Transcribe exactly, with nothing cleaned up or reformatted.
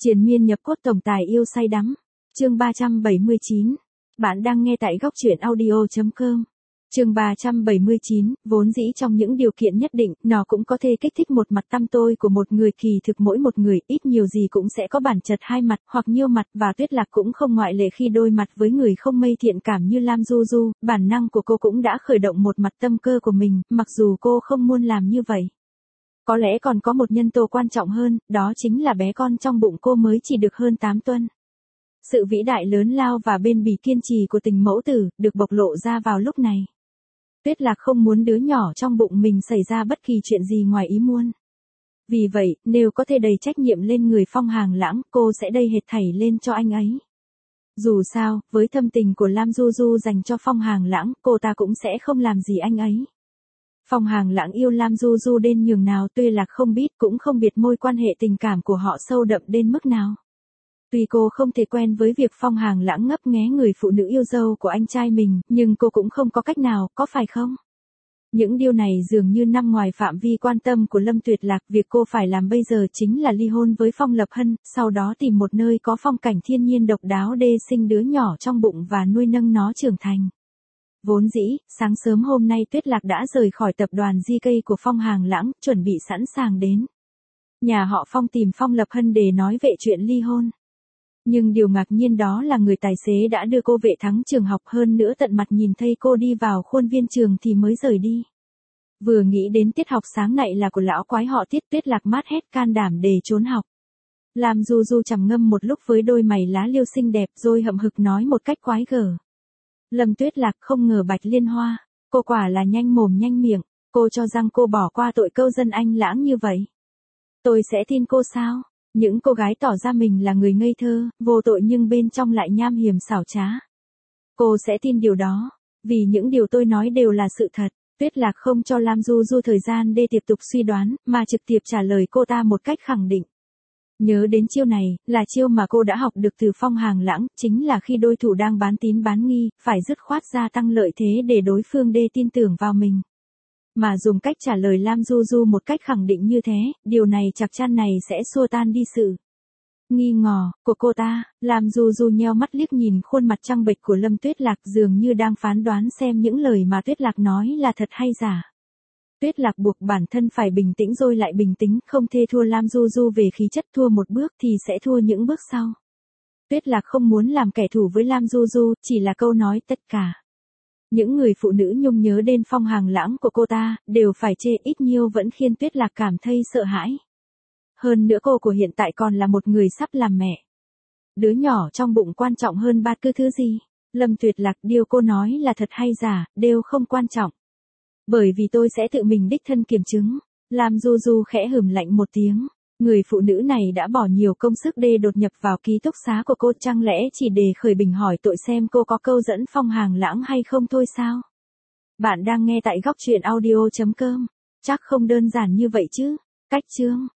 Triền miên nhập cốt tổng tài yêu say đắm. Chương ba trăm bảy mươi chín. Bạn đang nghe tại góc truyện audio chấm com. Chương ba trăm bảy mươi chín, vốn dĩ trong những điều kiện nhất định, nó cũng có thể kích thích một mặt tăm tôi của một người, kỳ thực mỗi một người, ít nhiều gì cũng sẽ có bản chất hai mặt, hoặc nhiều mặt, và Tuyết Lạc cũng không ngoại lệ khi đôi mặt với người không mây thiện cảm như Lam Du Du, bản năng của cô cũng đã khởi động một mặt tâm cơ của mình, mặc dù cô không muốn làm như vậy. Có lẽ còn có một nhân tố quan trọng hơn, đó chính là bé con trong bụng cô mới chỉ được hơn tám tuần. Sự vĩ đại lớn lao và bền bỉ kiên trì của tình mẫu tử, được bộc lộ ra vào lúc này. Tuyết Lạc không muốn đứa nhỏ trong bụng mình xảy ra bất kỳ chuyện gì ngoài ý muốn. Vì vậy, nếu có thể đầy trách nhiệm lên người Phong Hàng Lãng, cô sẽ đầy hết thảy lên cho anh ấy. Dù sao, với thâm tình của Lam Du Du dành cho Phong Hàng Lãng, cô ta cũng sẽ không làm gì anh ấy. Phong Hàng Lãng yêu Lam Du Du đến nhường nào, Tuyết Lạc không biết, cũng không biết mối quan hệ tình cảm của họ sâu đậm đến mức nào. Tuy cô không thể quen với việc Phong Hàng Lãng ngấp nghé người phụ nữ yêu dâu của anh trai mình, nhưng cô cũng không có cách nào, có phải không? Những điều này dường như nằm ngoài phạm vi quan tâm của Lâm Tuyệt Lạc, việc cô phải làm bây giờ chính là ly hôn với Phong Lập Hân, sau đó tìm một nơi có phong cảnh thiên nhiên độc đáo để sinh đứa nhỏ trong bụng và nuôi nâng nó trưởng thành. Vốn dĩ, sáng sớm hôm nay Tuyết Lạc đã rời khỏi tập đoàn gi ca của Phong Hàng Lãng, chuẩn bị sẵn sàng đến nhà họ Phong tìm Phong Lập Hân để nói về chuyện ly hôn. Nhưng điều ngạc nhiên đó là người tài xế đã đưa cô về thắng trường học, hơn nữa tận mặt nhìn thấy cô đi vào khuôn viên trường thì mới rời đi. Vừa nghĩ đến tiết học sáng nay là của lão quái họ Tiết, Tuyết Lạc mát hết can đảm để trốn học. Lam Du Du trầm ngâm một lúc với đôi mày lá liêu xinh đẹp rồi hậm hực nói một cách quái gở. Lâm Tuyết Lạc không ngờ Bạch Liên Hoa, cô quả là nhanh mồm nhanh miệng, cô cho rằng cô bỏ qua tội câu dân anh lãng như vậy. Tôi sẽ tin cô sao? Những cô gái tỏ ra mình là người ngây thơ, vô tội nhưng bên trong lại nham hiểm xảo trá. Cô sẽ tin điều đó, vì những điều tôi nói đều là sự thật. Tuyết Lạc không cho Lam Du Du thời gian để tiếp tục suy đoán, mà trực tiếp trả lời cô ta một cách khẳng định. Nhớ đến chiêu này, là chiêu mà cô đã học được từ Phong Hàng Lãng, chính là khi đối thủ đang bán tín bán nghi, phải dứt khoát gia tăng lợi thế để đối phương đê tin tưởng vào mình. Mà dùng cách trả lời Lam Du Du một cách khẳng định như thế, điều này chắc chắn này sẽ xua tan đi sự nghi ngờ của cô ta. Lam Du Du nheo mắt liếc nhìn khuôn mặt trăng bệch của Lâm Tuyết Lạc, dường như đang phán đoán xem những lời mà Tuyết Lạc nói là thật hay giả. Tuyết Lạc buộc bản thân phải bình tĩnh rồi lại bình tĩnh, không thể thua Lam Du Du về khí chất, thua một bước thì sẽ thua những bước sau. Tuyết Lạc không muốn làm kẻ thù với Lam Du Du, chỉ là câu nói tất cả. Những người phụ nữ nhung nhớ đến Phong Hàng Lãng của cô ta, đều phải chê, ít nhiều vẫn khiến Tuyết Lạc cảm thấy sợ hãi. Hơn nữa cô của hiện tại còn là một người sắp làm mẹ. Đứa nhỏ trong bụng quan trọng hơn bất cứ thứ gì. Lâm Tuyệt Lạc, điều cô nói là thật hay giả, đều không quan trọng. Bởi vì tôi sẽ tự mình đích thân kiểm chứng. Lam Du Du khẽ hửm lạnh một tiếng. Người phụ nữ này đã bỏ nhiều công sức để đột nhập vào ký túc xá của cô, chẳng lẽ chỉ để khởi bình hỏi tội xem cô có câu dẫn Phong Hàng Lãng hay không thôi sao? Bạn đang nghe tại góc truyện audio chấm com. Chắc không đơn giản như vậy chứ. Cách chương.